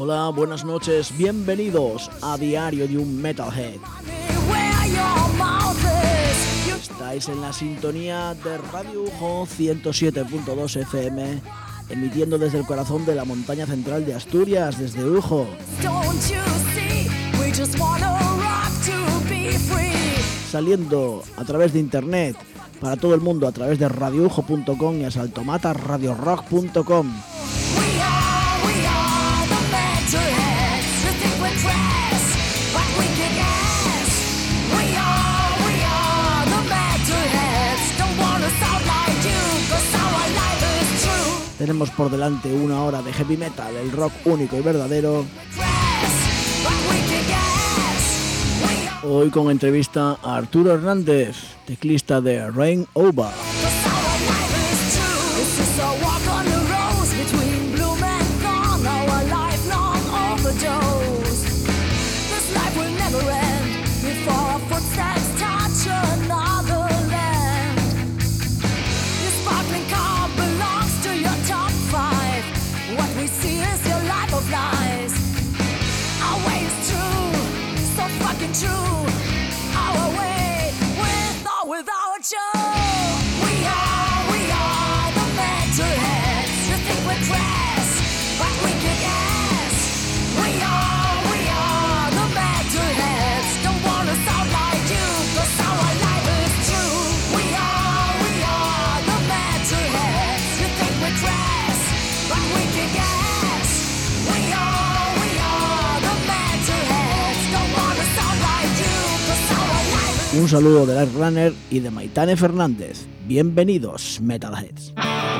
Hola, buenas noches, bienvenidos a Diario de un Metalhead. Estáis en la sintonía de Radio UJO 107.2 FM, emitiendo desde el corazón de la montaña central de Asturias, desde UJO. Saliendo a través de internet para todo el mundo a través de radioujo.com y asaltomatarradiorock.com. Tenemos por delante una hora de heavy metal, el rock único y verdadero. Hoy con entrevista a Arturo Hernández, teclista de Rain Over. True, our way, with or without you. We are the metalheads. You think we're crass, but we kick ass. We are the metalheads. Don't wanna sound like you, 'cause our life is true. We are the metalheads. You think we're crass, but we kick ass. We are the metalheads. Don't wanna sound like you. Un saludo de Light Runner y de Maitane Fernández. Bienvenidos, Metalheads.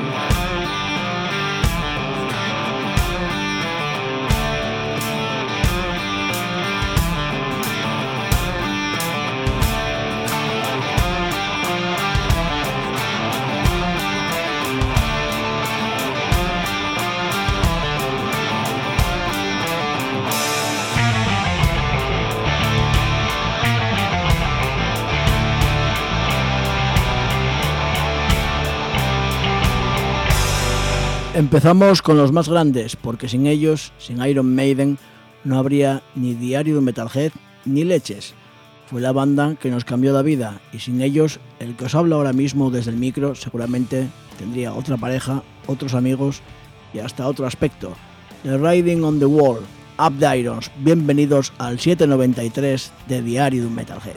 Empezamos con los más grandes, porque sin ellos, sin Iron Maiden, no habría ni Diario de un Metalhead ni leches. Fue la banda que nos cambió la vida, y sin ellos, el que os habla ahora mismo desde el micro seguramente tendría otra pareja, otros amigos y hasta otro aspecto. The Riding on the Wall, Up the Irons, bienvenidos al 793 de Diario de un Metalhead.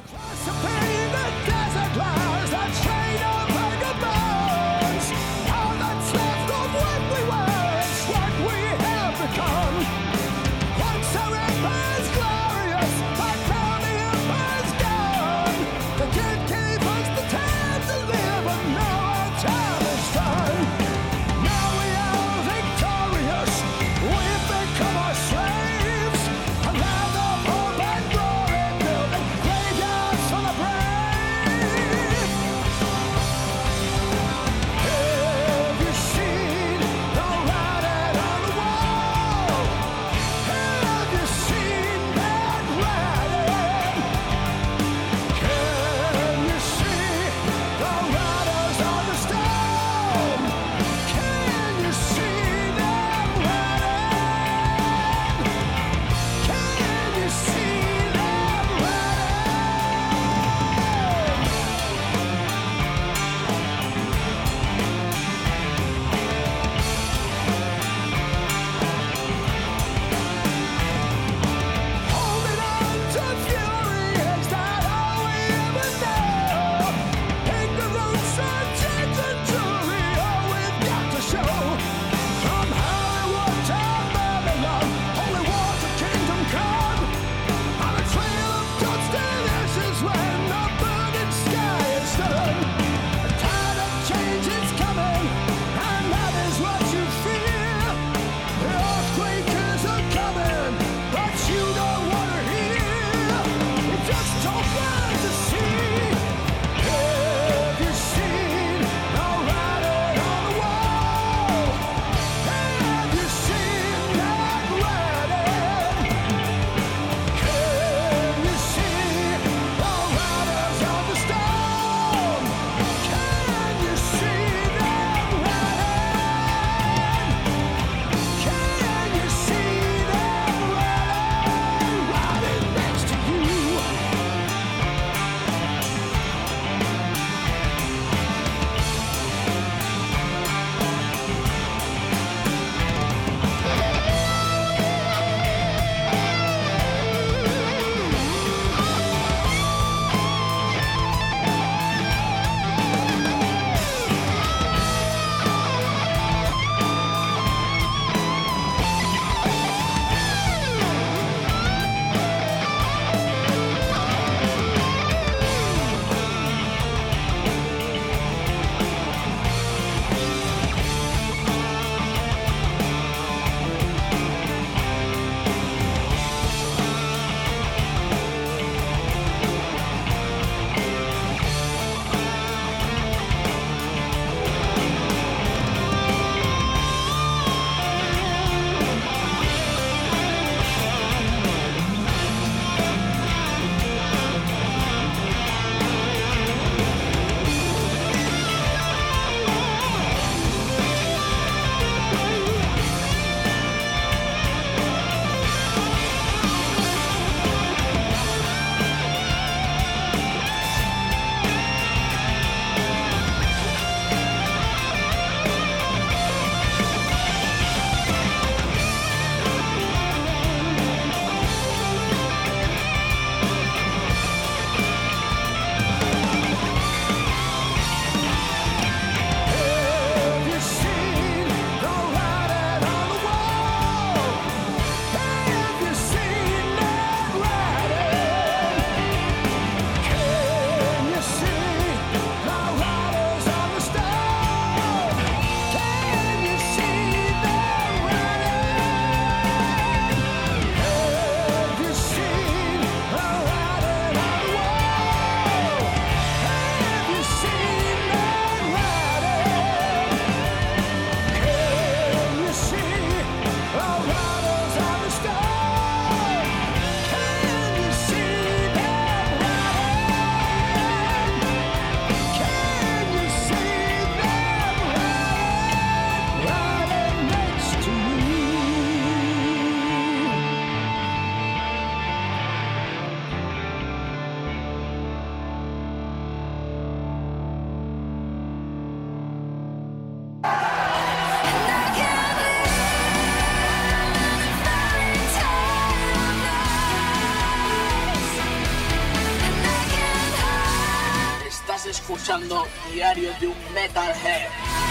escuchando Diario de un Metalhead.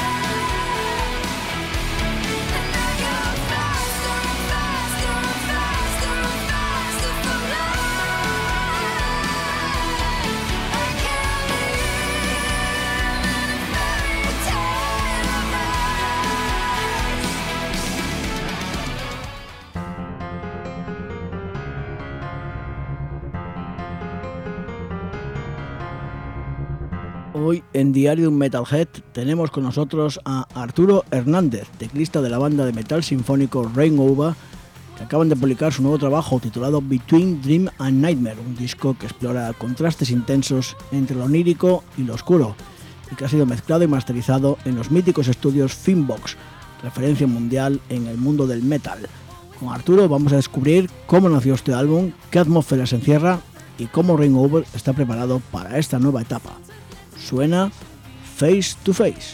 Hoy en Diario de un Metalhead tenemos con nosotros a Arturo Hernández, teclista de la banda de metal sinfónico Rain Over, que acaban de publicar su nuevo trabajo titulado Between Dream and Nightmare, un disco que explora contrastes intensos entre lo onírico y lo oscuro, y que ha sido mezclado y masterizado en los míticos estudios Finbox, referencia mundial en el mundo del metal. Con Arturo vamos a descubrir cómo nació este álbum, qué atmósfera se encierra y cómo Rain Over está preparado para esta nueva etapa. Suena Face to Face.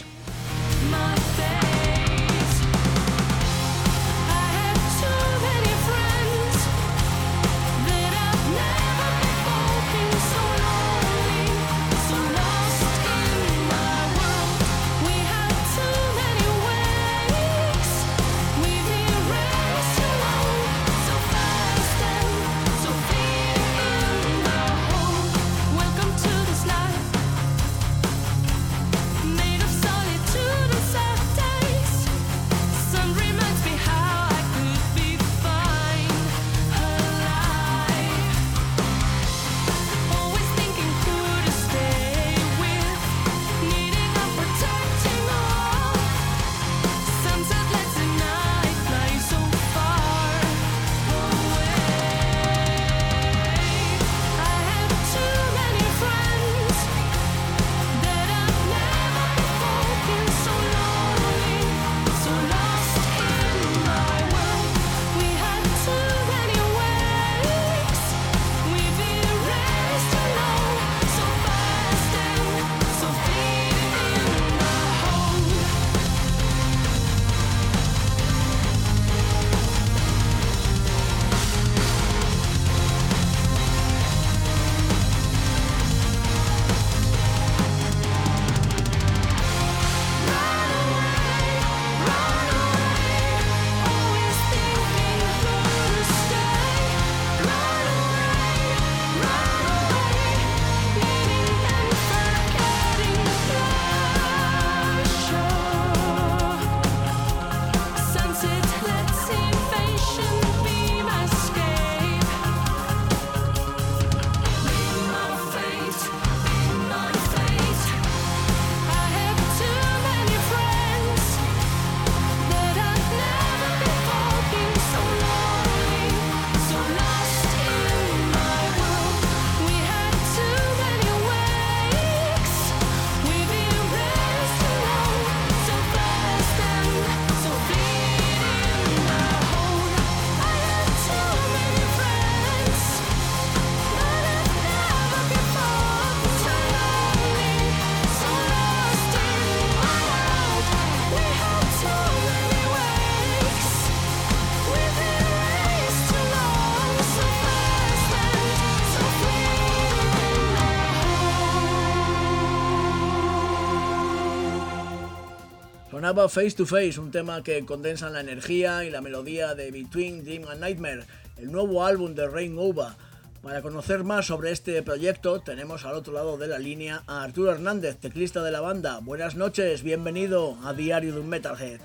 Sonaba Face to Face, un tema que condensa la energía y la melodía de Between Dream and Nightmare, el nuevo álbum de Rain Over. Para conocer más sobre este proyecto tenemos al otro lado de la línea a Arturo Hernández, teclista de la banda. Buenas noches, bienvenido a Diario de un Metalhead.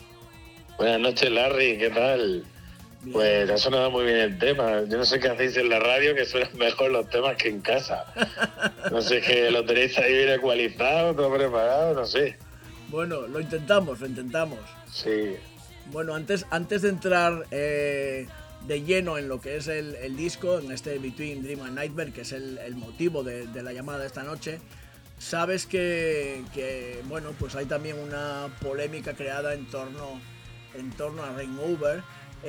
Buenas noches, Larry, ¿qué tal? Bien. Pues ha sonado muy bien el tema. Yo no sé qué hacéis en la radio, que suenan mejor los temas que en casa. No sé, que lo tenéis ahí bien ecualizado, todo preparado, no sé. Bueno, lo intentamos. Sí. Bueno, antes de entrar de lleno en lo que es el disco, en este Between Dream and Nightmare, que es el motivo de la llamada de esta noche, sabes que bueno, pues hay también una polémica creada en torno a Rain Over,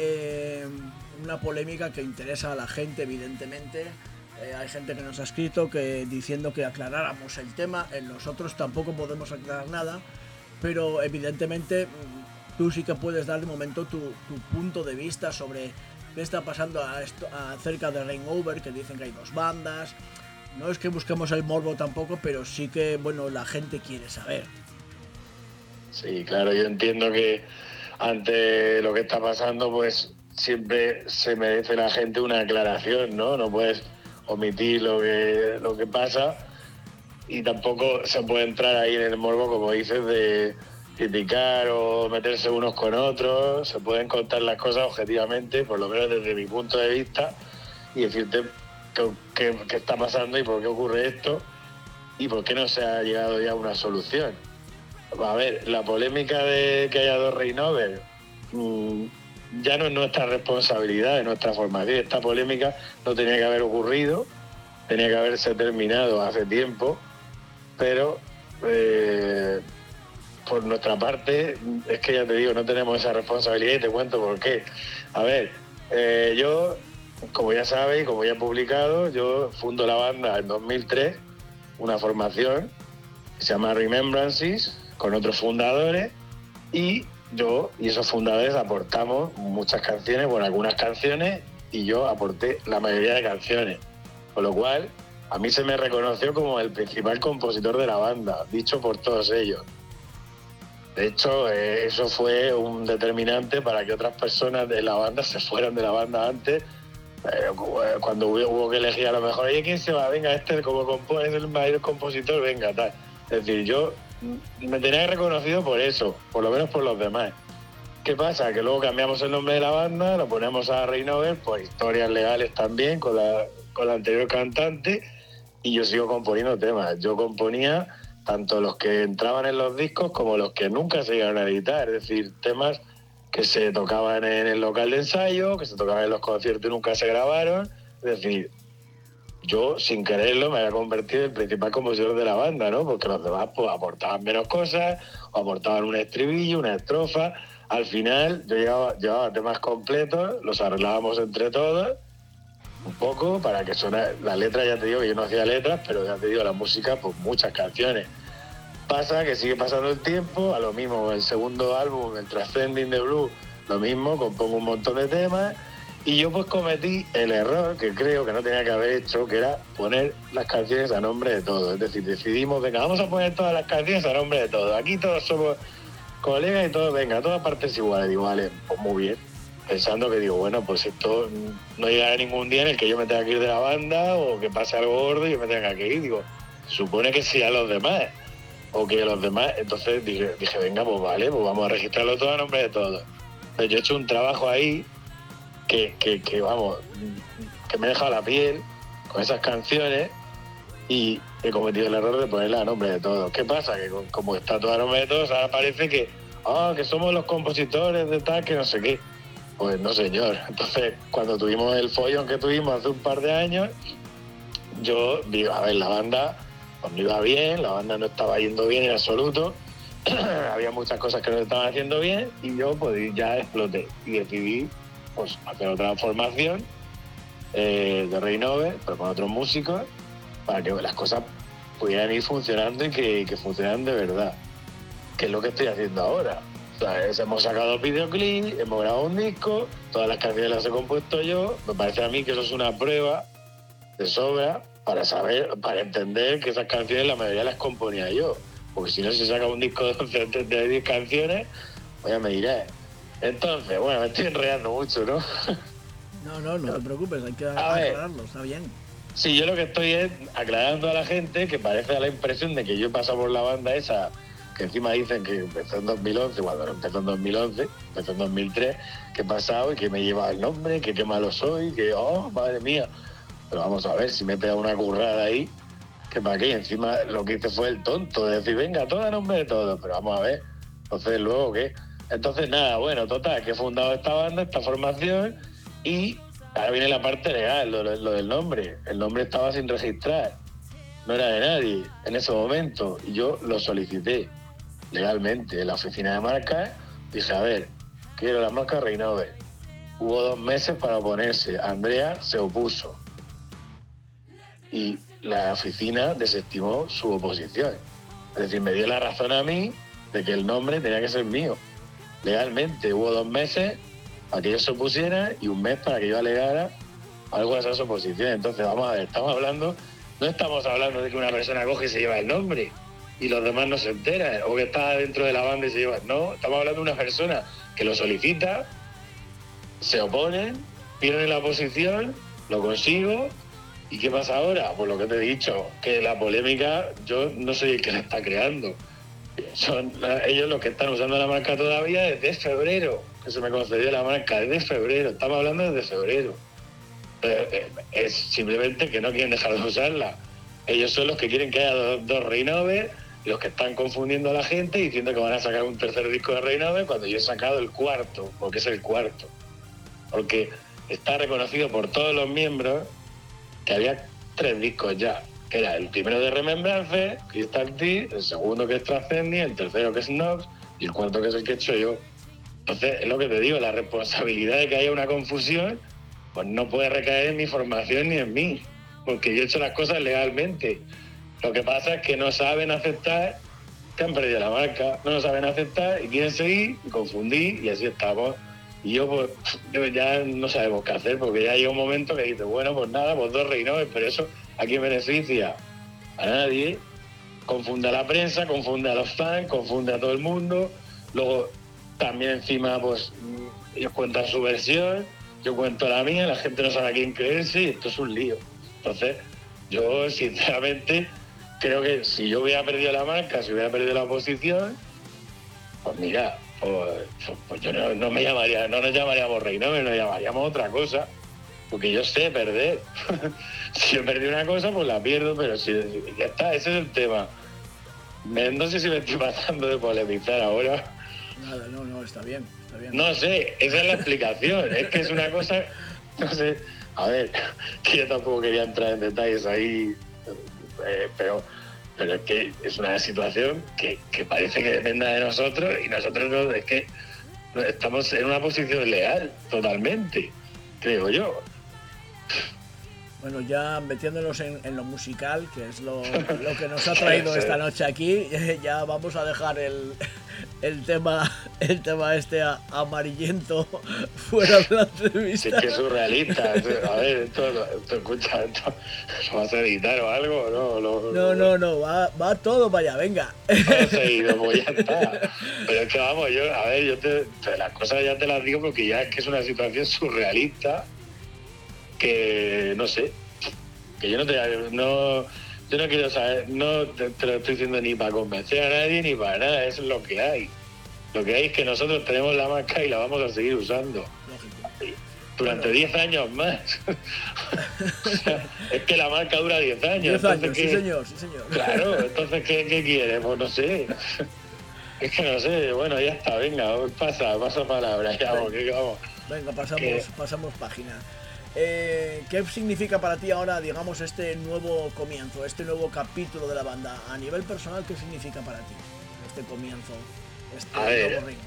una polémica que interesa a la gente, evidentemente. Hay gente que nos ha escrito diciendo que aclaráramos el tema. Nosotros tampoco podemos aclarar nada, pero evidentemente tú sí que puedes dar de momento tu punto de vista sobre qué está pasando acerca de Rain Over, que dicen que hay dos bandas, No es que busquemos el morbo tampoco, pero sí que, bueno, la gente quiere saber. Sí, claro, yo entiendo que ante lo que está pasando, pues siempre se merece la gente una aclaración, ¿no? No puedes omitir lo que pasa y tampoco se puede entrar ahí en el morbo, como dices, de criticar o meterse unos con otros. Se pueden contar las cosas objetivamente, por lo menos desde mi punto de vista, y decirte qué está pasando y por qué ocurre esto y por qué no se ha llegado ya a una solución. A ver, la polémica de que haya dos Rey Nobel ya no es nuestra responsabilidad, es nuestra formación. Esta polémica no tenía que haber ocurrido, tenía que haberse terminado hace tiempo, pero por nuestra parte, es que ya te digo, no tenemos esa responsabilidad y te cuento por qué. A ver, yo, como ya sabéis, como ya he publicado, yo fundo la banda en 2003, una formación que se llama Remembrances, con otros fundadores, y yo y esos fundadores aportamos muchas canciones, bueno, algunas canciones, y yo aporté la mayoría de canciones. Con lo cual, a mí se me reconoció como el principal compositor de la banda, dicho por todos ellos. De hecho, eso fue un determinante para que otras personas de la banda se fueran de la banda antes, cuando hubo que elegir a lo mejor, oye, ¿quién se va? Venga, este como es el mayor compositor, venga, tal. Es decir, yo me tenía reconocido por eso, por lo menos por los demás. ¿Qué pasa? Que luego cambiamos el nombre de la banda, lo ponemos a Rey Nobel, por historias legales también, con la anterior cantante, y yo sigo componiendo temas. Yo componía tanto los que entraban en los discos como los que nunca se llegaron a editar, es decir, temas que se tocaban en el local de ensayo, que se tocaban en los conciertos y nunca se grabaron. Es decir, yo, sin quererlo, me había convertido en el principal compositor de la banda, ¿no? Porque los demás pues aportaban menos cosas, o aportaban un estribillo, una estrofa. Al final, yo llevaba temas completos, los arreglábamos entre todos, un poco, para que sonara. La letra, ya te digo, que yo no hacía letras, pero ya te digo, la música, pues muchas canciones. Pasa que sigue pasando el tiempo, a lo mismo, el segundo álbum, el Transcending the Blue, lo mismo, compongo un montón de temas. Y yo pues cometí el error que creo que no tenía que haber hecho, que era poner las canciones a nombre de todos. Es decir, decidimos, venga, vamos a poner todas las canciones a nombre de todos. Aquí todos somos colegas y todos, venga, todas partes iguales. Digo, vale, pues muy bien. Pensando que digo, bueno, pues esto no llegará ningún día en el que yo me tenga que ir de la banda o que pase algo gordo y yo me tenga que ir. Digo, supone que sí a los demás. O que los demás, entonces dije, venga, pues vale, pues vamos a registrarlo todo a nombre de todos. Entonces yo he hecho un trabajo ahí que vamos, que me he dejado la piel con esas canciones y he cometido el error de ponerla a nombre de todos. ¿Qué pasa? Que como está todo a nombre de todos, ahora parece que somos los compositores de tal, que no sé qué. Pues no, señor. Entonces, cuando tuvimos el follón que tuvimos hace un par de años, yo digo, a ver, la banda pues no iba bien, la banda no estaba yendo bien en absoluto, había muchas cosas que no estaban haciendo bien y yo pues ya exploté y decidí pues hacer otra formación de Rey Nobel, pero con otros músicos, para que las cosas pudieran ir funcionando y que funcionaran de verdad, que es lo que estoy haciendo ahora. O sea, hemos sacado videoclips, hemos grabado un disco, todas las canciones las he compuesto yo. Me parece a mí que eso es una prueba de sobra para saber, para entender que esas canciones la mayoría las componía yo, porque si no se saca un disco de 10 canciones, pues ya me diré. Entonces, bueno, me estoy enredando mucho, ¿no? No te preocupes, hay que aclararlo, está bien. Sí, yo lo que estoy es aclarando a la gente que parece la impresión de que yo he pasado por la banda esa, que encima dicen que empezó en 2011, cuando no empezó en 2011, empezó en 2003, que he pasado y que me lleva el nombre, que qué malo soy, que, madre mía. Pero vamos a ver, si me he pegado una currada ahí, que para qué, encima lo que hice fue el tonto, de decir, venga, todo a nombre de todo, pero vamos a ver, entonces luego, ¿qué? Entonces nada, bueno, total, que he fundado esta banda, esta formación, y ahora viene la parte legal, lo del nombre. El nombre estaba sin registrar, no era de nadie en ese momento, y yo lo solicité legalmente en la oficina de marcas. Dije, a ver, quiero la marca Rey Nobel. Hubo 2 meses para oponerse, Andrea se opuso y la oficina desestimó su oposición. Es decir, me dio la razón a mí de que el nombre tenía que ser mío. Legalmente hubo 2 meses para que ellos se opusieran y 1 mes para que yo alegara algo a esas oposiciones. Entonces, vamos a ver, estamos hablando No estamos hablando de que una persona coge y se lleva el nombre y los demás no se enteran, o que está dentro de la banda y se lleva... No, estamos hablando de una persona que lo solicita, se oponen, pierden la posición, lo consigo, ¿y qué pasa ahora? Pues lo que te he dicho, que la polémica yo no soy el que la está creando. Son ellos los que están usando la marca todavía desde febrero, que se me concedió la marca desde febrero, estamos hablando desde febrero. Es simplemente que no quieren dejar de usarla. Ellos son los que quieren que haya dos Reinover, los que están confundiendo a la gente diciendo que van a sacar un tercer disco de Reinover cuando yo he sacado el cuarto, porque es el cuarto. Porque está reconocido por todos los miembros que había 3 discos ya, que era el primero de Remembrance, Crystal T, el segundo que es Transcending, el tercero que es Nox y el cuarto que es el que he hecho yo. Entonces, es lo que te digo, la responsabilidad de que haya una confusión pues no puede recaer en mi formación ni en mí, porque yo he hecho las cosas legalmente. Lo que pasa es que no saben aceptar que han perdido la marca, no lo saben aceptar y quieren seguir y confundir y así estamos. Y yo pues ya no sabemos qué hacer, porque ya llega un momento que dices, bueno, pues nada, pues 2 Reinover, pero eso ¿a quién beneficia? A nadie. Confunde a la prensa, confunde a los fans, confunde a todo el mundo. Luego también encima pues ellos cuentan su versión, yo cuento la mía, la gente no sabe a quién creerse y esto es un lío. Entonces yo sinceramente creo que si yo hubiera perdido la marca, si hubiera perdido la posición, pues mira, pues yo no me llamaría, no nos llamaríamos Reinover, nos llamaríamos otra cosa, porque yo sé perder. Si yo perdí una cosa, pues la pierdo, pero si ya está, ese es el tema. No sé si me estoy pasando de polemizar ahora. Nada, no, está bien. No sé, esa es la explicación. Es que es una cosa, no sé, a ver, que yo tampoco quería entrar en detalles ahí, pero es que es una situación que parece que dependa de nosotros y nosotros no, es que estamos en una posición leal, totalmente, creo yo. Bueno, ya metiéndonos en lo musical, que es lo que nos ha traído esta noche aquí, ya vamos a dejar el tema este amarillento fuera de la entrevista. Sí, es que es surrealista. A ver, esto escucha, esto ¿lo vas a editar o algo? No, va todo para allá, venga. No sé, y pues ya está. Pero es que vamos, las cosas ya te las digo porque ya es que es una situación surrealista que no sé, que yo no quiero saber, no te lo estoy diciendo ni para convencer a nadie ni para nada, eso es lo que hay. Lo que hay es que nosotros tenemos la marca y la vamos a seguir usando. Durante 10 años más. O sea, es que la marca dura 10 años. 10 años, sí señor. Claro, entonces ¿qué quieres? Pues no sé. Es que no sé, bueno, ya está, venga, pasa palabra, ya, vamos. Venga, pasamos página. ¿Qué significa para ti ahora, digamos, este nuevo comienzo, este nuevo capítulo de la banda? A nivel personal, ¿qué significa para ti este comienzo, nuevo ritmo?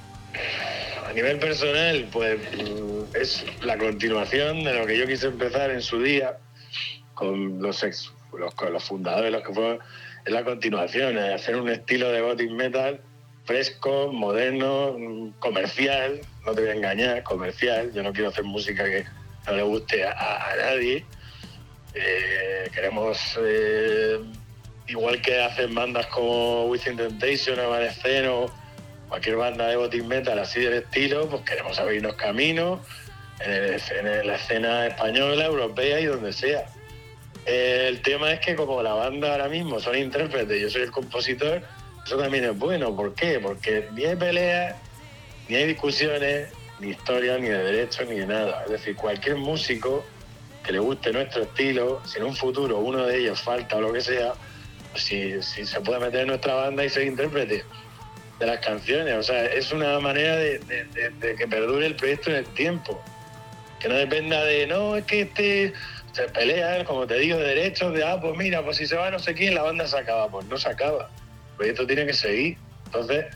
A nivel personal, pues es la continuación de lo que yo quise empezar en su día con los fundadores, los que fueron, es la continuación, es hacer un estilo de gothic metal fresco, moderno, comercial, no te voy a engañar, comercial. Yo no quiero hacer música que no le guste a nadie. Queremos, igual que hacen bandas como Within Temptation, Evanescence o cualquier banda de gothic metal así del estilo, pues queremos abrirnos caminos en la escena española, europea y donde sea. El tema es que como la banda ahora mismo son intérpretes, yo soy el compositor, eso también es bueno. ¿Por qué? Porque ni hay peleas, ni hay discusiones, ni historias, ni de derechos, ni de nada. Es decir, cualquier músico que le guste nuestro estilo, si en un futuro uno de ellos falta o lo que sea, si se puede meter en nuestra banda y ser intérprete de las canciones. O sea, es una manera de que perdure el proyecto en el tiempo. Que no dependa de, no, es que se pelea, como te digo, de derechos, de, pues mira, pues si se va no sé quién, la banda se acaba. Pues no se acaba. El proyecto tiene que seguir. Entonces,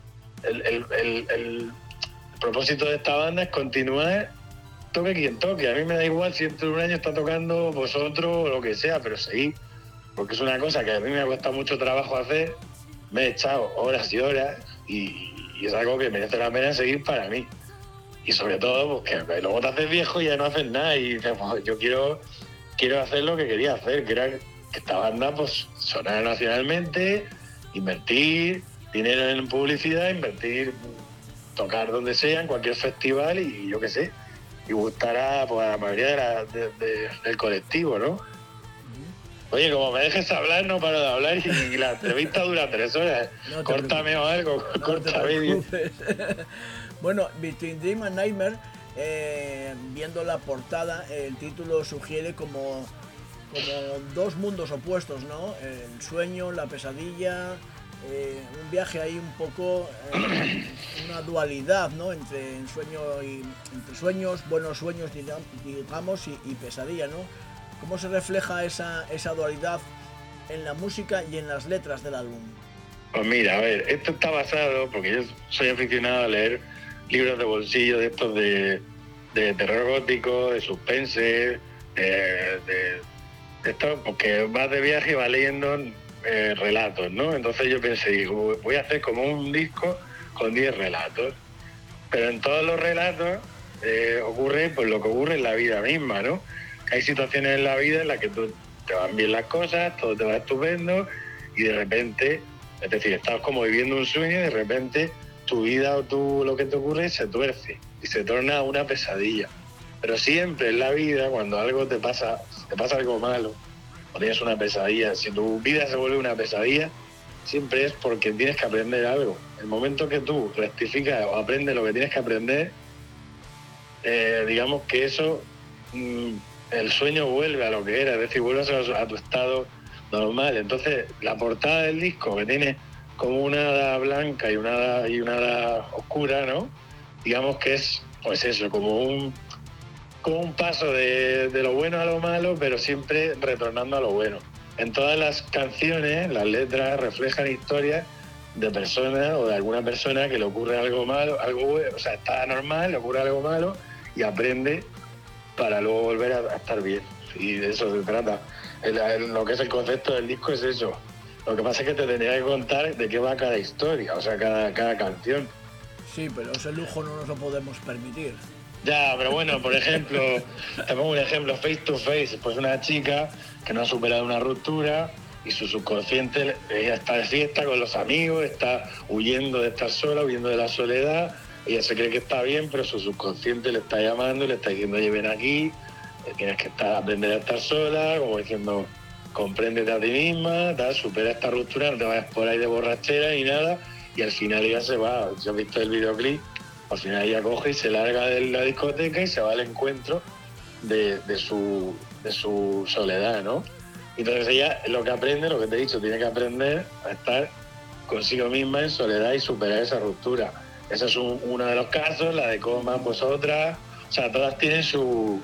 el propósito de esta banda es continuar, toque quien toque. A mí me da igual si dentro de un año está tocando vosotros o lo que sea, pero seguir. Porque es una cosa que a mí me ha costado mucho trabajo hacer. Me he echado horas y horas y es algo que merece la pena seguir para mí. Y sobre todo, pues que luego te haces viejo y ya no haces nada y dices, pues, yo quiero hacer lo que quería hacer, que era que esta banda pues sonara nacionalmente, invertir dinero en publicidad, invertir, tocar donde sea, en cualquier festival y yo qué sé, y gustará pues, a la mayoría del colectivo, ¿no? Oye, como me dejes hablar, no paro de hablar y la entrevista dura 3 horas. No te Córtame preocupes. o algo, No te córtame. preocupes. Bueno, Between Dream and Nightmare, viendo la portada, el título sugiere como dos mundos opuestos, ¿no? El sueño, la pesadilla, un viaje ahí un poco, una dualidad, ¿no? Entre sueños, buenos sueños, digamos, y pesadilla, ¿no? ¿Cómo se refleja esa dualidad en la música y en las letras del álbum? Pues mira, a ver, esto está basado, porque yo soy aficionado a leer libros de bolsillo de estos de terror gótico, de suspense, de esto, porque vas de viaje y vas leyendo relatos, ¿no? Entonces yo pensé, digo, voy a hacer como un disco con 10 relatos, pero en todos los relatos ocurre pues lo que ocurre en la vida misma, ¿no? Hay situaciones en la vida en las que te van bien las cosas, todo te va estupendo y de repente, es decir, estás como viviendo un sueño y de repente tu vida o lo que te ocurre se tuerce y se torna una pesadilla. Pero siempre en la vida, cuando algo te pasa algo malo o tienes una pesadilla, si tu vida se vuelve una pesadilla, siempre es porque tienes que aprender algo. El momento que tú rectificas o aprendes lo que tienes que aprender, digamos que eso... el sueño vuelve a lo que era, es decir, vuelves a tu estado normal. Entonces, la portada del disco, que tiene como una hada blanca y una hada oscura, ¿no? Digamos que es, pues eso, como un paso de lo bueno a lo malo, pero siempre retornando a lo bueno. En todas las canciones, las letras reflejan historias de personas o de alguna persona que le ocurre algo malo, algo bueno, o sea, está normal, le ocurre algo malo y aprende para luego volver a estar bien. Y de eso se trata. Lo que es el concepto del disco es eso. Lo que pasa es que te tendría que contar de qué va cada historia, o sea, cada canción. Sí, pero ese lujo no nos lo podemos permitir. Ya, pero bueno, por ejemplo, te pongo un ejemplo, Face to Face, pues una chica que no ha superado una ruptura y su subconsciente, ella está de fiesta con los amigos, está huyendo de estar sola, huyendo de la soledad. Ella se cree que está bien, pero su subconsciente le está llamando y le está diciendo, oye, ven aquí, tienes que aprender a estar sola, como diciendo, compréndete a ti misma, supera esta ruptura, no te vayas por ahí de borrachera ni nada, y al final ella se va. Yo he visto el videoclip, al final ella coge y se larga de la discoteca y se va al encuentro de su soledad, ¿no? Entonces ella lo que aprende, lo que te he dicho, tiene que aprender a estar consigo misma en soledad y superar esa ruptura. Ese es uno de los casos, la de Coma, pues otra. O sea, todas tienen su...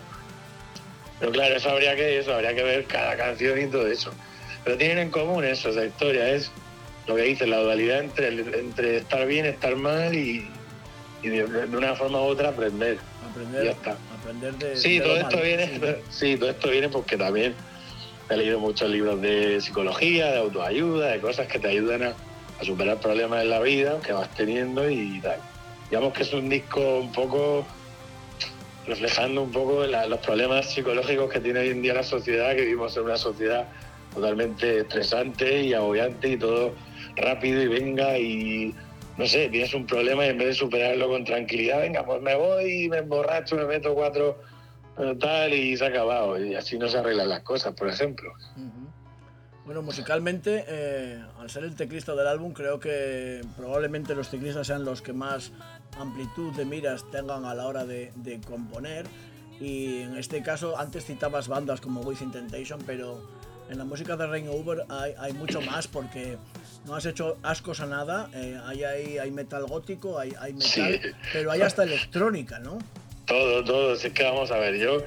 Pero claro, eso habría que ver cada canción y todo eso. Pero tienen en común eso, esa historia, es lo que dice, la dualidad entre estar bien, estar mal y de una forma u otra aprender. Aprender, ya está. Aprender de Sí, de todo lo esto malo. viene, sí, todo esto viene porque también he leído muchos libros de psicología, de autoayuda, de cosas que te ayudan a superar problemas en la vida que vas teniendo y tal. Digamos que es un disco un poco reflejando un poco los problemas psicológicos que tiene hoy en día la sociedad, que vivimos en una sociedad totalmente estresante y agobiante y todo rápido y venga y no sé, tienes un problema y en vez de superarlo con tranquilidad, venga, pues me voy, me emborracho, me meto 4 tal y se ha acabado. Y así no se arreglan las cosas, por ejemplo. Ujú. Bueno, musicalmente, al ser el teclista del álbum, creo que probablemente los teclistas sean los que más amplitud de miras tengan a la hora de componer. Y en este caso, antes citabas bandas como Within Temptation, pero en la música de Rain Over hay mucho más porque no has hecho ascos a nada. Hay metal gótico, hay metal, Sí. pero hay hasta electrónica, ¿no? Todo. Es que vamos a ver, yo,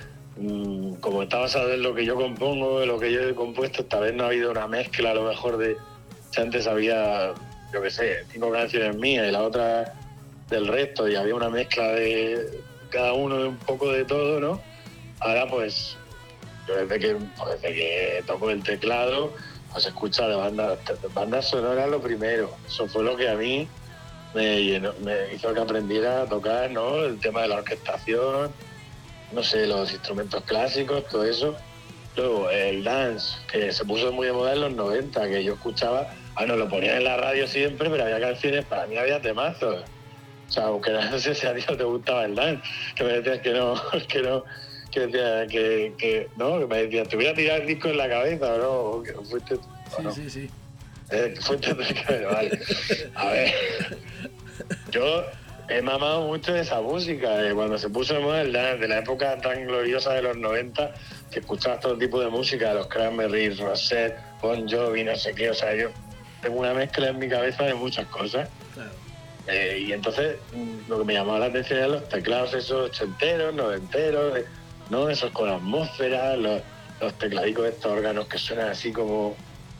como está basado en lo que yo compongo, en lo que yo he compuesto, esta vez no ha habido una mezcla a lo mejor de... Si antes había, yo qué sé, 5 canciones mías y la otra del resto, y había una mezcla de cada uno de un poco de todo, ¿no? Ahora pues, yo desde que toco el teclado, pues escucha de bandas sonoras lo primero. Eso fue lo que a mí me hizo que aprendiera a tocar, ¿no? El tema de la orquestación, no sé, los instrumentos clásicos, todo eso. Luego el dance, que se puso muy de moda en los 90, que yo escuchaba, nos lo ponían en la radio siempre, pero había canciones, para mí había temazos. O sea, aunque no sé si a ti no te gustaba el dance, que me decías que no, que decía que no, que me decías, te voy a tirar el disco en la cabeza, ¿o no? ¿O que fuiste tú? ¿O no? Sí. Fuiste tú, vale. A ver, yo he mamado mucho de esa música, de cuando se puso de moda el dance, de la época tan gloriosa de los 90, que escuchabas todo tipo de música, de los Cranberries, Rosette, Bon Jovi, no sé qué, o sea, yo tengo una mezcla en mi cabeza de muchas cosas. Claro. Y entonces lo que me llamaba la atención eran los teclados esos ochenteros, noventeros, ¿no? Esos con atmósfera, los tecladicos, estos órganos que suenan así como,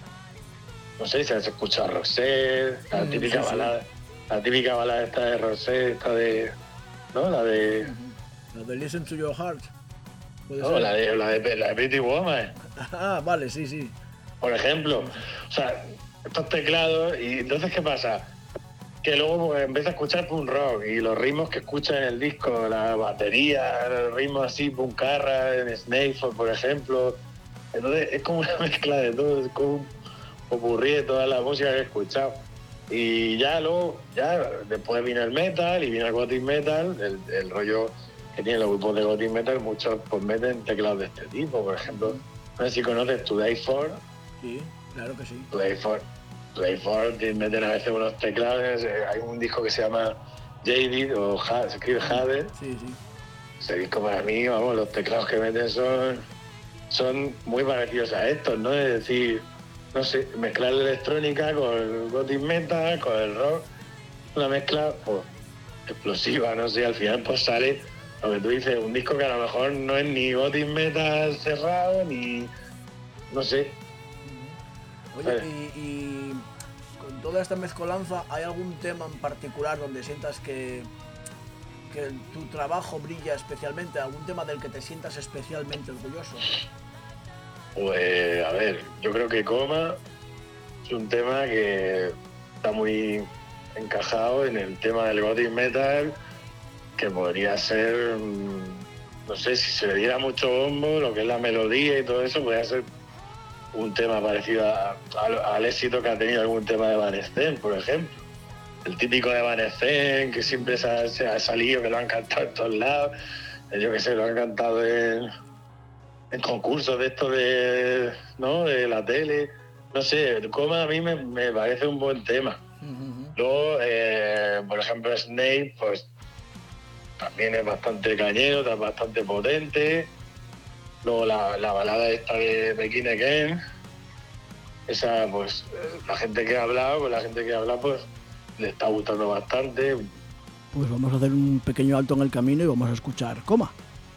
no sé si has escuchado Rosette, la típica sí. balada, la típica balada esta de Rosette, esta de, ¿no? La de, La de Listen to Your Heart. no, la de Pretty Woman, Ah, vale, sí. por ejemplo. O sea, estos teclados, y entonces ¿qué pasa? Que luego pues, empieza a escuchar punk rock y los ritmos que escucha en el disco, la batería, los ritmos así, puncarra, en Snakeford, por ejemplo. Entonces es como una mezcla de todo, es como un popurrí de toda la música que he escuchado. Y ya luego, después vino el metal y vino el gothic metal, el rollo que tienen los grupos de gothic metal, muchos pues meten teclados de este tipo, por ejemplo. No sé si conoces Today For. Sí, claro que sí. Today For meten a veces unos teclados. Hay un disco que se llama Jaded o se escribe Jade. Sí. Ese disco para mí, vamos, los teclados que meten son muy parecidos a estos, ¿no? Es decir, no sé, mezclar la electrónica con el gothic metal, con el rock, una mezcla pues, explosiva, no sé, al final pues sale lo que tú dices, un disco que a lo mejor no es ni gothic metal cerrado, ni, no sé. Oye, y con toda esta mezcolanza, ¿hay algún tema en particular donde sientas que tu trabajo brilla especialmente? ¿Algún tema del que te sientas especialmente orgulloso? Pues, a ver, yo creo que Coma es un tema que está muy encajado en el tema del gothic metal, que podría ser, no sé, si se le diera mucho bombo, lo que es la melodía y todo eso, podría ser un tema parecido al éxito que ha tenido algún tema de Evanescence, por ejemplo. El típico de Evanescence, que siempre se ha salido, que lo han cantado en todos lados. Yo qué sé, lo han cantado en concursos de estos ¿no? De la tele. No sé, el Coma a mí me parece un buen tema. Luego, por ejemplo, Snake, pues también es bastante cañero, bastante potente. Luego la balada esta de Begin Again, esa pues la gente que ha hablado, pues le está gustando bastante. Pues vamos a hacer un pequeño alto en el camino y vamos a escuchar Coma.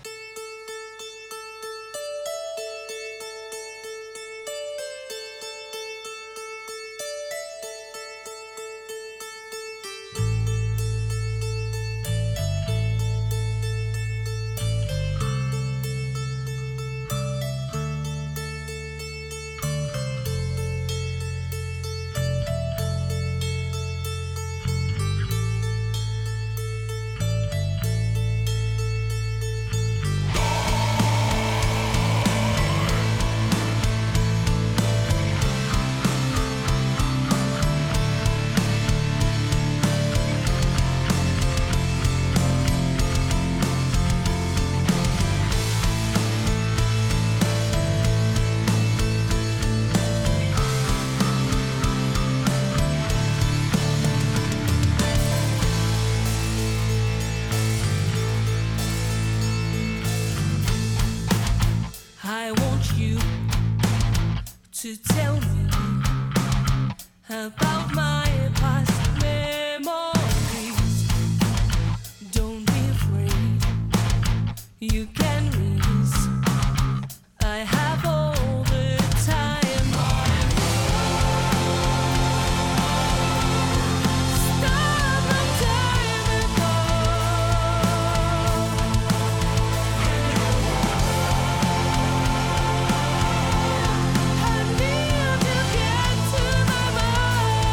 I want you to tell me about my past memories. Don't be afraid, you can reach. I have all the time. Stop the time ago. I need to get to my mind.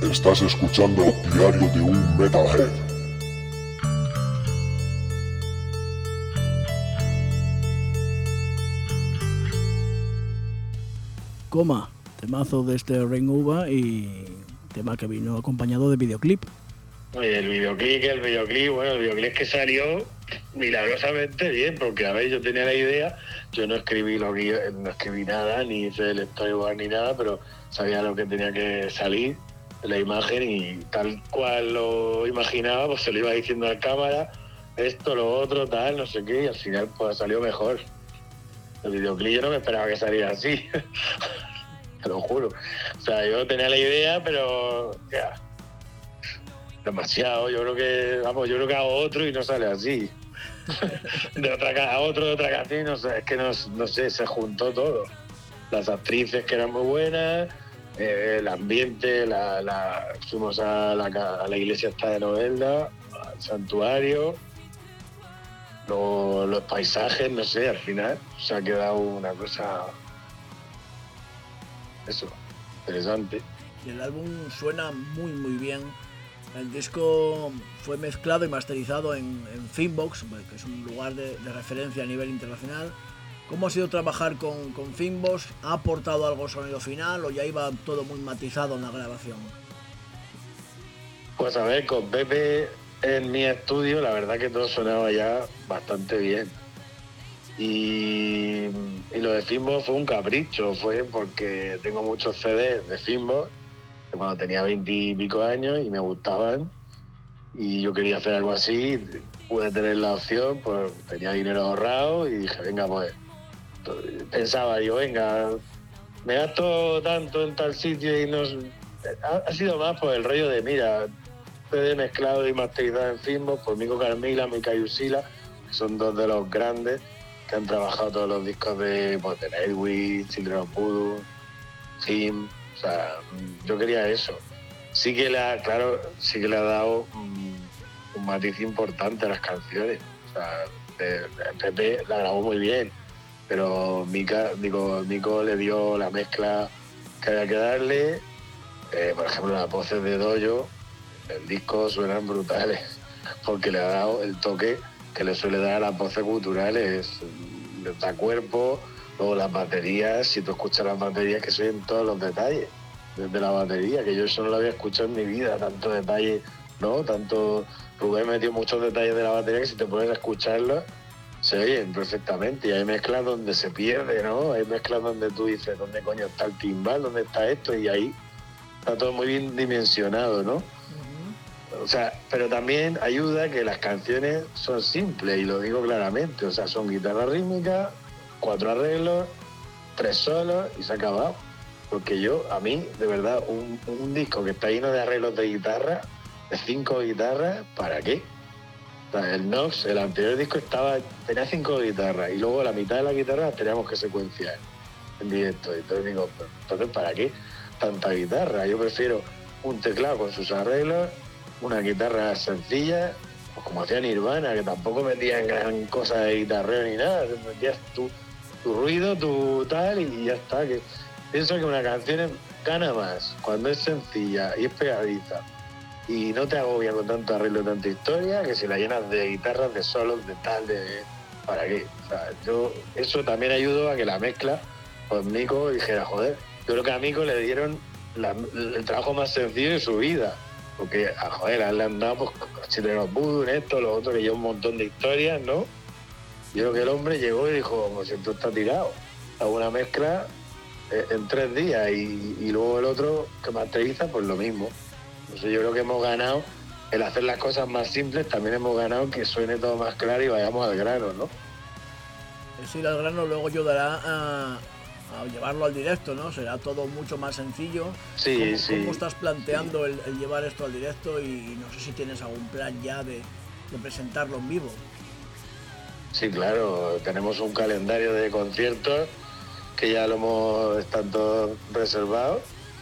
Estás escuchando Diario de un Metalhead. Coma, temazo de este Rain Uva y tema que vino acompañado de videoclip. Oye, el videoclip, bueno, el videoclip que salió milagrosamente bien, porque a ver, yo tenía la idea, yo no escribí no escribí nada, ni hice el storyboard ni nada, pero sabía lo que tenía que salir de la imagen y tal cual lo imaginaba, pues se lo iba diciendo a la cámara, esto, lo otro, tal, no sé qué, y al final pues salió mejor. El videoclip yo no me esperaba que saliera así, te lo juro. O sea, yo tenía la idea, pero ya, demasiado. Yo creo que hago otro y no sale así. De otra canción, no sé, es que no sé, se juntó todo. Las actrices que eran muy buenas, el ambiente, fuimos a la iglesia esta de Novelda, al santuario, los paisajes, no sé, al final se ha quedado una cosa, eso, interesante. Y el álbum suena muy muy bien. El disco fue mezclado y masterizado en Finbox, que es un lugar de referencia a nivel internacional. ¿Cómo ha sido trabajar con Finbox? ¿Ha aportado algo sonido final o ya iba todo muy matizado en la grabación? Pues a ver, con Pepe en mi estudio, la verdad que todo sonaba ya bastante bien. Y lo de Finbox fue un capricho, fue porque tengo muchos CDs de Finbox de cuando tenía 20 y pico años y me gustaban. Y yo quería hacer algo así, pude tener la opción, pues tenía dinero ahorrado y dije, venga, pues, pensaba yo, venga, me gasto tanto en tal sitio y no... Ha sido más por el rollo de, mira, CD mezclado y masterizado en Finbox por Mico Carmila, Mika Yusila, que son dos de los grandes que han trabajado todos los discos de Nightwish, Children of Voodoo, Him, o sea, yo quería eso. Sí que le ha dado un matiz importante a las canciones. O sea, Pepe la grabó muy bien, pero Nico le dio la mezcla que había que darle. Por ejemplo, las voces de Dojo, el disco suenan brutales, porque le ha dado el toque que le suele dar a las voces culturales, les da cuerpo. Luego las baterías, si tú escuchas las baterías, que se oyen todos los detalles desde la batería, que yo eso no lo había escuchado en mi vida, tanto detalle, ¿no? Tanto Rubén metió muchos detalles de la batería que si te pones a escucharlos, se oyen perfectamente. Y hay mezclas donde se pierde, ¿no? Hay mezclas donde tú dices, ¿dónde coño está el timbal? ¿Dónde está esto? Y ahí está todo muy bien dimensionado, ¿no? O sea, pero también ayuda que las canciones son simples, y lo digo claramente. O sea, son guitarra rítmica, 4 arreglos, 3 solos y se ha acabado. Porque a mí, de verdad, un disco que está lleno de arreglos de guitarra, de 5 guitarras, ¿para qué? O sea, el Nox, el anterior disco tenía 5 guitarras y luego la mitad de las guitarras las teníamos que secuenciar en directo. Entonces digo, entonces ¿para qué tanta guitarra? Yo prefiero un teclado con sus arreglos, una guitarra sencilla, pues como hacía Nirvana, que tampoco metían gran cosa de guitarreo ni nada, metías tu ruido, tu tal y ya está. Que pienso que una canción gana más cuando es sencilla y es pegadiza y no te agobia con tanto arreglo y tanta historia, que si la llenas de guitarras, de solos, de tal, ¿para qué? O sea, eso también ayudó a que la mezcla, pues Mico dijera, joder, yo creo que a Mico le dieron el trabajo más sencillo de su vida, porque joder, le han dado pues Children of Voodoo, esto, lo otro, que lleva un montón de historias, ¿no? Yo creo que el hombre llegó y dijo, pues esto está tirado, hago una mezcla en 3 días y luego el otro que masteriza, pues lo mismo. Entonces yo creo que hemos ganado el hacer las cosas más simples, también hemos ganado que suene todo más claro y vayamos al grano, ¿no? Es ir al grano luego ayudará a llevarlo al directo, ¿no? Será todo mucho más sencillo. Sí, ¿Cómo estás planteando el llevar esto al directo? Y no sé si tienes algún plan ya de presentarlo en vivo. Sí, claro, tenemos un calendario de conciertos que ya lo están todos reservados.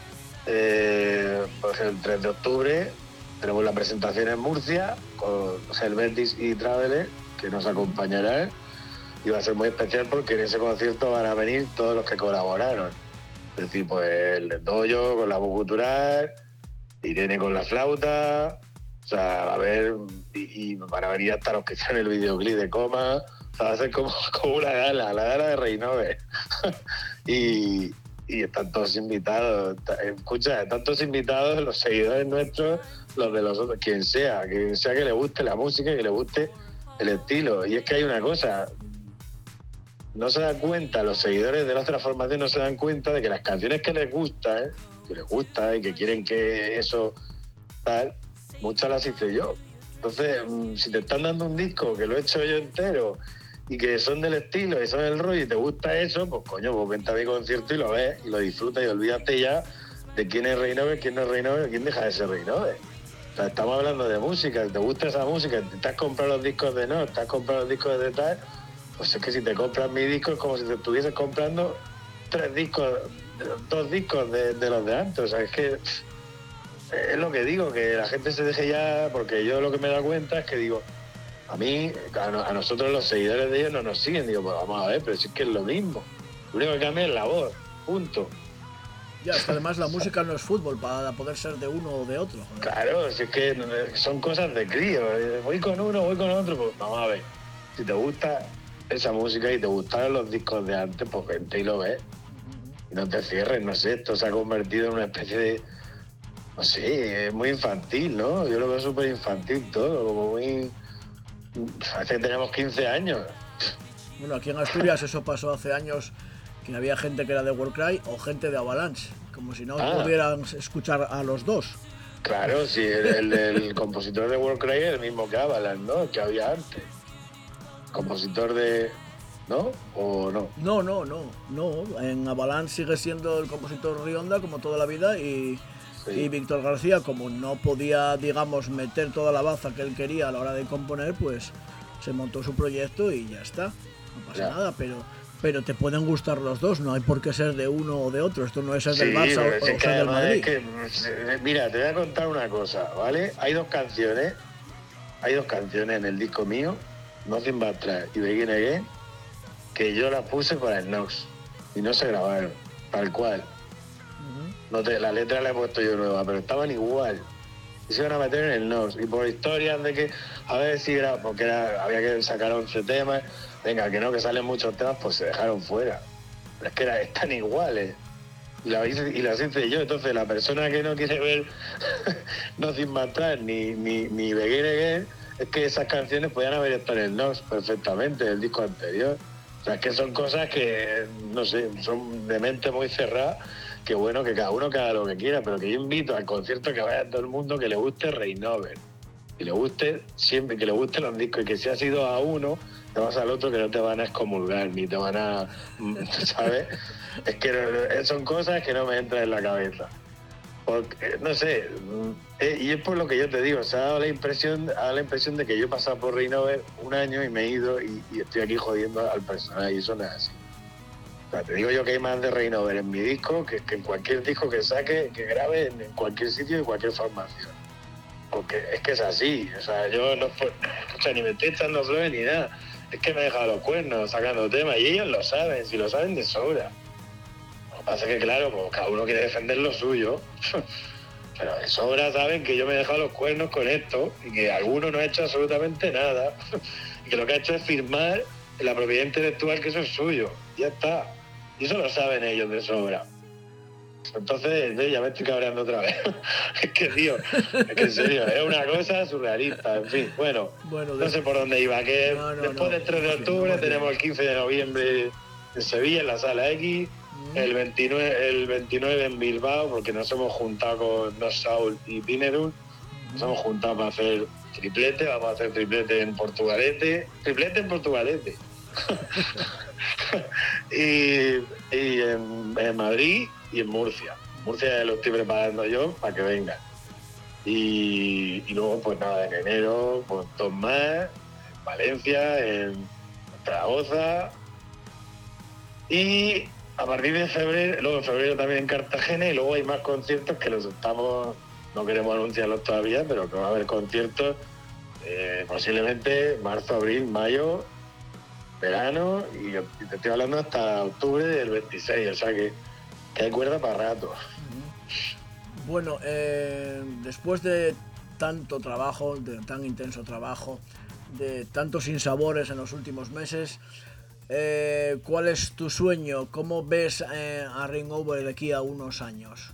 Por ejemplo, el 3 de octubre tenemos la presentación en Murcia con Helvetis y Traveler, que nos acompañarán, y va a ser muy especial porque en ese concierto van a venir todos los que colaboraron, es decir, pues el Dojo con la voz cultural, Irene con la flauta, o sea, va a ver, y van a venir hasta los que están en el videoclip de Coma, o sea, va a ser como una gala, la gala de Reinove. y están todos invitados, escucha, están todos invitados los seguidores nuestros, los de los otros, quien sea que le guste la música, que le guste el estilo. Y es que hay una cosa, no se dan cuenta, los seguidores de la otra formación no se dan cuenta de que las canciones que les gustan, y que quieren que eso tal, muchas las hice yo. Entonces, si te están dando un disco que lo he hecho yo entero y que son del estilo y son del rollo y te gusta eso, pues coño, pues vente a mi concierto y lo ves y lo disfrutas y olvídate ya de quién es Reinove, quién no es Reinove, quién deja de ser Reinove. O sea, estamos hablando de música, te gusta esa música, te has comprado los discos de no, te has comprado los discos de tal, pues es que si te compras mi disco es como si te estuvieses comprando 2 discos de los de antes. O sea, es que es lo que digo, que la gente se deje ya, porque yo lo que me he dado cuenta es que digo, a mí, a nosotros los seguidores de ellos no nos siguen, digo, pues vamos a ver, pero si es que es lo mismo, lo único que cambia es la voz, punto. Ya, es que además la música no es fútbol para poder ser de uno o de otro. Joder. Claro, si es que son cosas de crío, voy con uno, voy con otro, pues vamos a ver, si te gusta esa música y te gustaron los discos de antes, pues vente y lo ves. Y no te cierres, no sé, esto se ha convertido en una especie de, no sé, es muy infantil, ¿no? Yo lo veo súper infantil todo, como muy... Hace que tenemos 15 años. Bueno, aquí en Asturias eso pasó hace años, que había gente que era de Warcry o gente de Avalanche, como si no pudieran escuchar a los dos. Claro, sí, el compositor de Warcry es el mismo que Avalanche, ¿no? Que había antes. Compositor de... ¿no? ¿O no? No. En Avalanche sigue siendo el compositor Rionda como toda la vida y Víctor García, como no podía, digamos, meter toda la baza que él quería a la hora de componer, pues se montó su proyecto y ya está. No pasa nada, pero te pueden gustar los dos, no hay por qué ser de uno o de otro. Esto no es ser del Barça o ser del Madrid. Mira, te voy a contar una cosa, ¿vale? Hay dos canciones en el disco mío, Nothing But Trust y Begin Again, que yo las puse para el Nox y no se grabaron, tal cual. La letra la he puesto yo nueva, pero estaban igual. Y se iban a meter en el Nox. Y por historias de que, a ver si era, porque había que sacar 11 temas, venga, que no, que salen muchos temas, pues se dejaron fuera. Pero es que están iguales. Y las hice yo. Entonces, la persona que no quiere ver Nothing But Trust ni Begin Again, es que esas canciones podían haber estado en el Nox perfectamente, el disco anterior. O sea, es que son cosas que, no sé, son de mente muy cerrada, que bueno, que cada uno que haga lo que quiera, pero que yo invito al concierto que vaya todo el mundo que le guste Reinove, que le guste siempre, que le gusten los discos, y que si has ido a uno, te vas al otro, que no te van a excomulgar, ni te van a, ¿sabes? Es que son cosas que no me entran en la cabeza. Porque, no sé, y es por lo que yo te digo, se ha dado la impresión de que yo he pasado por Reinove un año y me he ido y estoy aquí jodiendo al personaje, y eso no es así. O sea, te digo yo que hay más de Reinove en mi disco que en cualquier disco que saque, que grabe en cualquier sitio, en cualquier formación. Porque es que es así, o sea, yo no, o sea, ni me estoy echando flores ni nada, es que me he dejado los cuernos sacando temas y ellos lo saben, si lo saben de sobra. Lo que pasa es que, claro, pues cada uno quiere defender lo suyo, pero de sobra saben que yo me he dejado los cuernos con esto y que alguno no ha hecho absolutamente nada y que lo que ha hecho es firmar la propiedad intelectual, que eso es suyo, ya está. Y eso lo saben ellos de sobra. Entonces, ya me estoy cabreando otra vez. Es que, tío, es que en serio, es una cosa surrealista. En fin, bueno no sé por dónde iba. Que después del 3 de octubre tenemos el 15 de noviembre en Sevilla, en la Sala X, el 29 en Bilbao, porque nos hemos juntado con No Soul y Pinerul. Nos hemos juntado para hacer triplete, vamos a hacer triplete en Portugalete. Triplete en Portugalete. y en Madrid y en Murcia. Murcia ya lo estoy preparando yo para que vengan. Y luego, pues nada, en enero, pues 2 más, en Valencia, en Zaragoza. Y a partir de febrero, luego en febrero también en Cartagena, y luego hay más conciertos que los estamos, no queremos anunciarlos todavía, pero que va a haber conciertos posiblemente marzo, abril, mayo, verano, y te estoy hablando hasta octubre del 26, o sea que hay cuerda para rato. Bueno, después de tanto trabajo, de tan intenso trabajo, de tantos sinsabores en los últimos meses, ¿cuál es tu sueño? ¿Cómo ves a Rainover de aquí a unos años?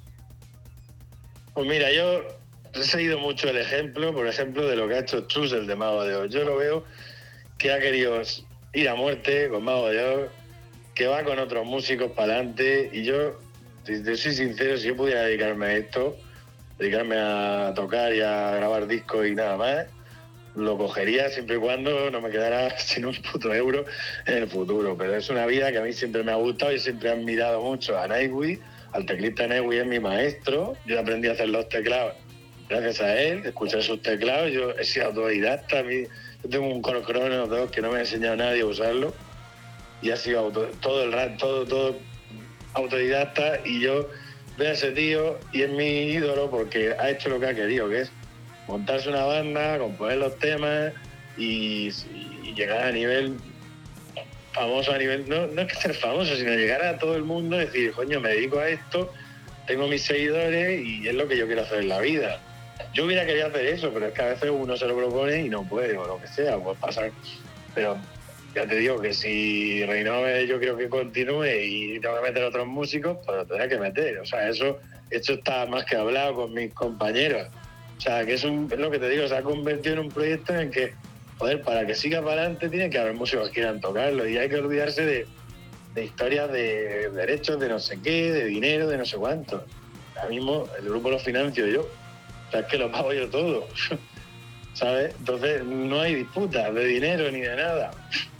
Pues mira, yo he seguido mucho el ejemplo, por ejemplo, de lo que ha hecho Chus, el de Mago de Oz. Yo lo veo que ha querido ir a muerte con Mago de Oz, que va con otros músicos para adelante, y yo, si te soy sincero, si yo pudiera dedicarme a esto, dedicarme a tocar y a grabar discos y nada más, lo cogería siempre y cuando no me quedara sin un puto euro en el futuro. Pero es una vida que a mí siempre me ha gustado y siempre he admirado mucho a Nightwish. Al teclista Nightwish es mi maestro. Yo aprendí a hacer los teclados gracias a él, escuchar sus teclados. Yo he sido autodidacta. Yo tengo un Chrono 2 que no me ha enseñado a nadie a usarlo. Y ha sido todo el rato, todo autodidacta. Y yo veo a ese tío y es mi ídolo porque ha hecho lo que ha querido, que es montarse una banda, componer los temas y llegar a nivel famoso, a nivel no es que ser famoso, sino llegar a todo el mundo y decir, coño, me dedico a esto, tengo mis seguidores y es lo que yo quiero hacer en la vida. Yo hubiera querido hacer eso, pero es que a veces uno se lo propone y no puede, o lo que sea, puede pasar. Pero ya te digo que si Rainover yo quiero que continúe y tengo que meter otros músicos, pues lo tendré que meter. O sea, esto está más que hablado con mis compañeros. O sea, que es lo que te digo, se ha convertido en un proyecto en el que, joder, para que siga para adelante tiene que haber músicos que quieran tocarlo y hay que olvidarse de historias de derechos, de no sé qué, de dinero, de no sé cuánto. Ahora mismo el grupo lo financio yo, o sea, es que lo pago yo todo, ¿sabes? Entonces no hay disputas de dinero ni de nada.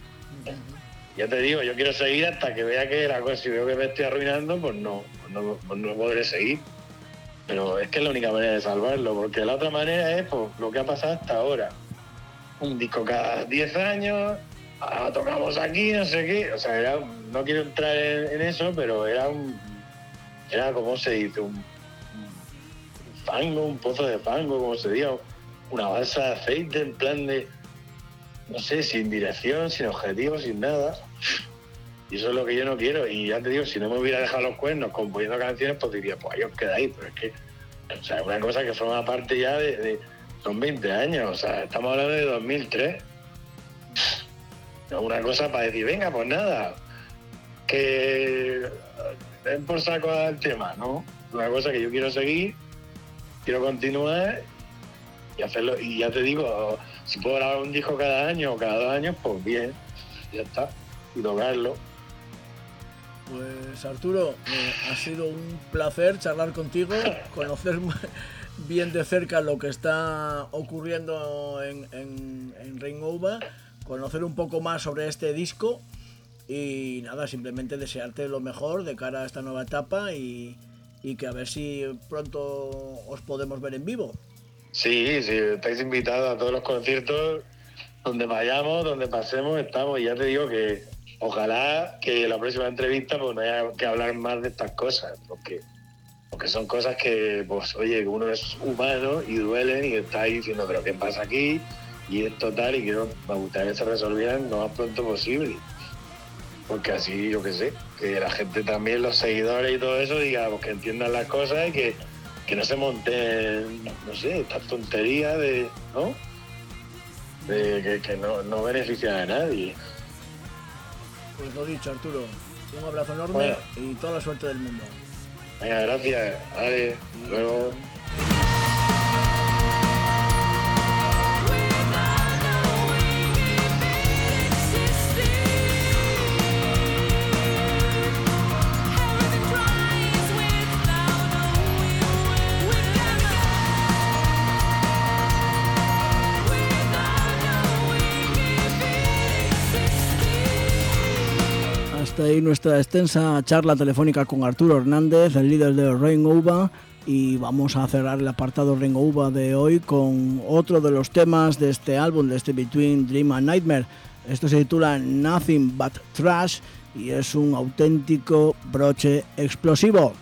Ya te digo, yo quiero seguir hasta que vea que la cosa, si veo que me estoy arruinando, pues no podré seguir. Pero es que es la única manera de salvarlo, porque la otra manera es pues, lo que ha pasado hasta ahora. Un disco cada 10 años, tocamos aquí, no sé qué. O sea, no quiero entrar en eso, pero era como se dice, un fango, un pozo de fango, como se diga, una balsa de aceite en plan de, no sé, sin dirección, sin objetivo, sin nada. Y eso es lo que yo no quiero. Y ya te digo, si no me hubiera dejado los cuernos componiendo canciones, pues diría, pues ahí os quedáis. Pero es que, o sea, es una cosa que forma parte ya son 20 años. O sea, estamos hablando de 2003. Una cosa para decir, venga, pues nada, que den por saco al tema, ¿no? Una cosa que yo quiero seguir, quiero continuar y hacerlo. Y ya te digo, si puedo grabar un disco cada año o cada 2 años, pues bien, ya está. Y tocarlo. Pues Arturo, ha sido un placer charlar contigo, conocer bien de cerca lo que está ocurriendo en Rainover, conocer un poco más sobre este disco y nada, simplemente desearte lo mejor de cara a esta nueva etapa y que a ver si pronto os podemos ver en vivo. Sí, estáis invitados a todos los conciertos, donde vayamos, donde pasemos, estamos. Y ya te digo que ojalá que la próxima entrevista pues no haya que hablar más de estas cosas, porque son cosas que, pues oye, uno es humano y duelen y está ahí diciendo, pero ¿qué pasa aquí? Y es total y me gustaría que se resolvieran lo más pronto posible. Porque así, yo qué sé, que la gente también, los seguidores y todo eso, digamos, que entiendan las cosas y que no se monten, no sé, estas tonterías ¿no? Que no benefician a nadie. Pues lo dicho, Arturo, un abrazo enorme bueno, y toda la suerte del mundo. Venga, gracias. Vale, luego. Hasta ahí nuestra extensa charla telefónica con Arturo Hernández, el líder de Rainover, y vamos a cerrar el apartado Rainover de hoy con otro de los temas de este álbum, de este Between Dream and Nightmare. Esto se titula Nothing But Trash y es un auténtico broche explosivo.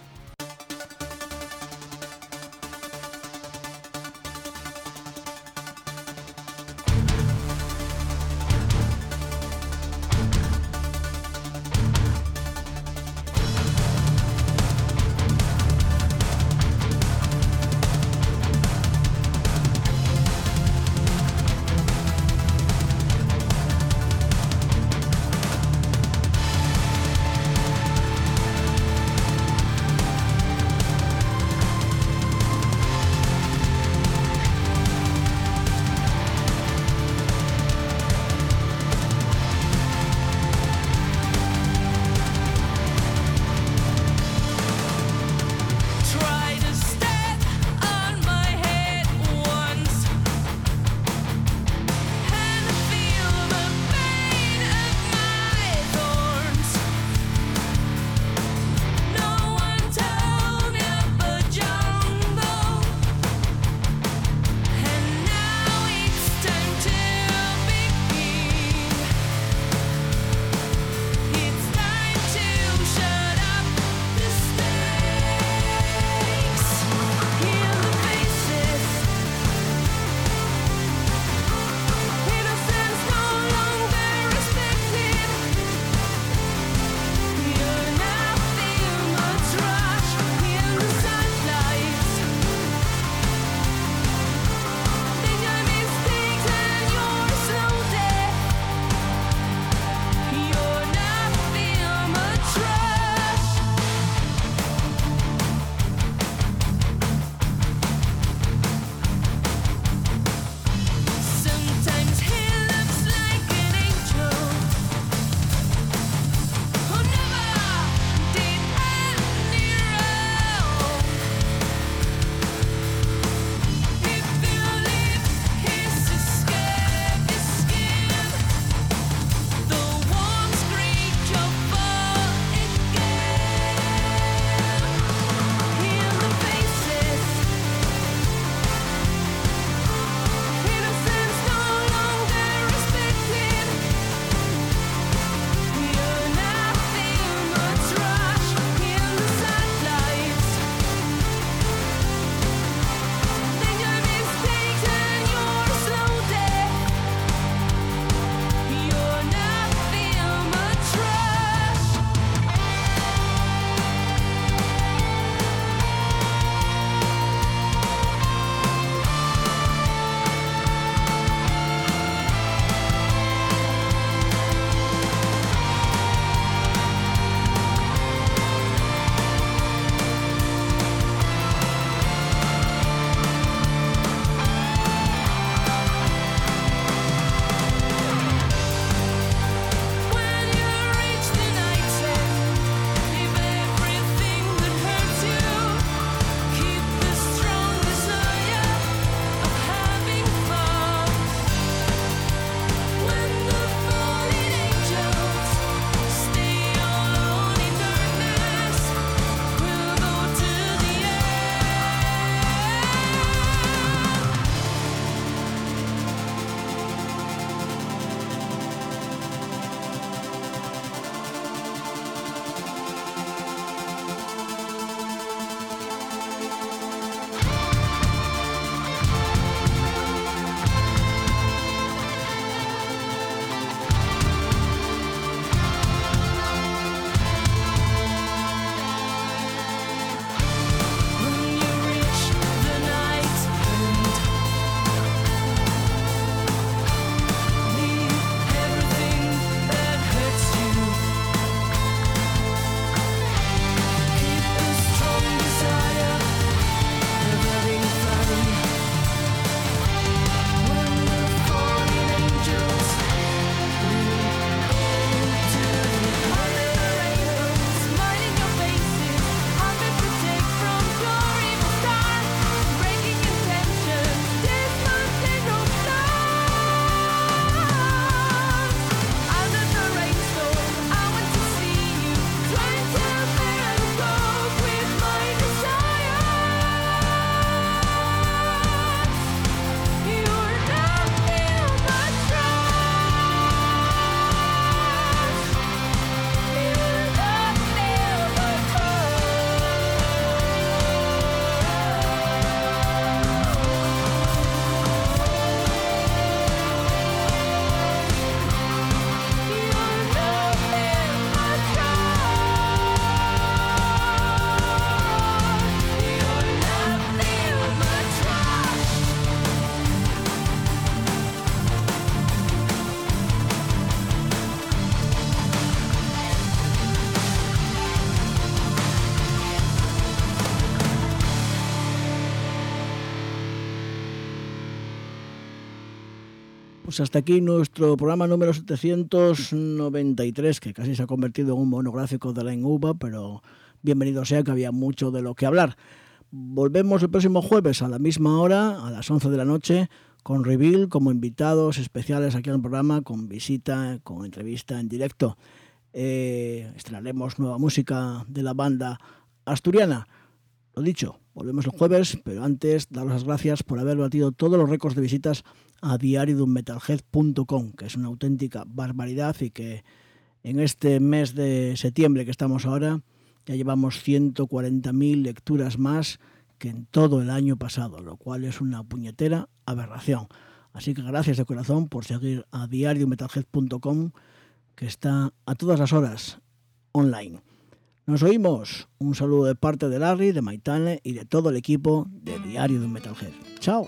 Pues hasta aquí nuestro programa número 793, que casi se ha convertido en un monográfico de la INUVA, pero bienvenido sea, que había mucho de lo que hablar. Volvemos el próximo jueves a la misma hora, a las 11 de la noche, con Reveal como invitados especiales aquí en el programa, con visita, con entrevista en directo. Estrenaremos nueva música de la banda asturiana. Lo dicho, volvemos el jueves, pero antes daros las gracias por haber batido todos los récords de visitas a diariodunmetalhead.com, que es una auténtica barbaridad, y que en este mes de septiembre que estamos ahora ya llevamos 140.000 lecturas más que en todo el año pasado, lo cual es una puñetera aberración. Así que gracias de corazón por seguir a diariodunmetalhead.com, que está a todas las horas online. Nos oímos. Un saludo de parte de Larry, de Maitane y de todo el equipo de Diario de un Metalhead. ¡Chao!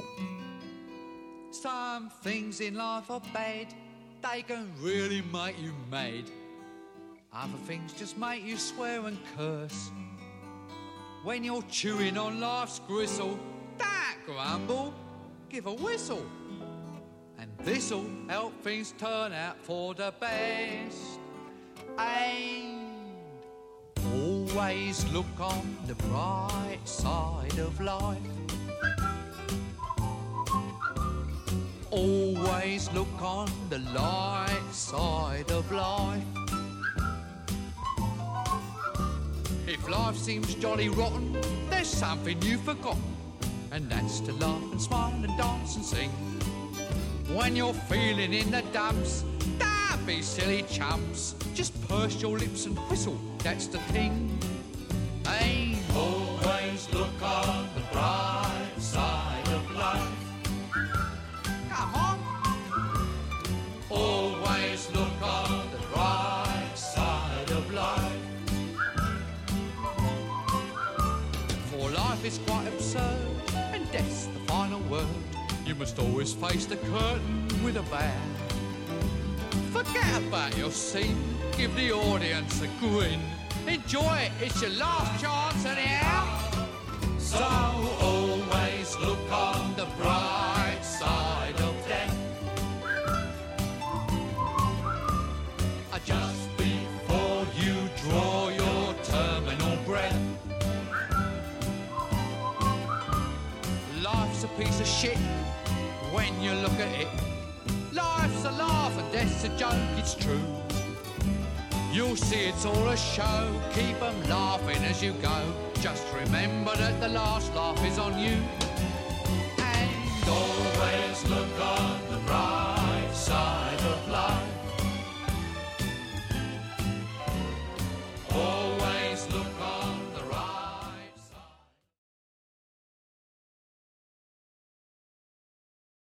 Some things in life are bad, they can really make you mad. Other things just make you swear and curse. When you're chewing on life's gristle, don't grumble, give a whistle. And this'll help things turn out for the best. And always look on the bright side of life. Always look on the light side of life. If life seems jolly rotten, there's something you've forgotten, and that's to laugh and smile and dance and sing. When you're feeling in the dumps, don't be silly chumps. Just purse your lips and whistle, that's the thing. Hey, always look on the bright side of life. Come on. Always look on the bright side of life. For life is quite absurd, and death's the final word. You must always face the curtain with a bow. Forget about your scene, give the audience a grin. Enjoy it, it's your last chance anyhow. So always look on the bright side of death. Just before you draw your terminal breath. Life's a piece of shit when you look at it. Life's a laugh and death's a joke, it's true. You'll see it's all a show, keep 'em laughing as you go. Just remember that the last laugh is on you.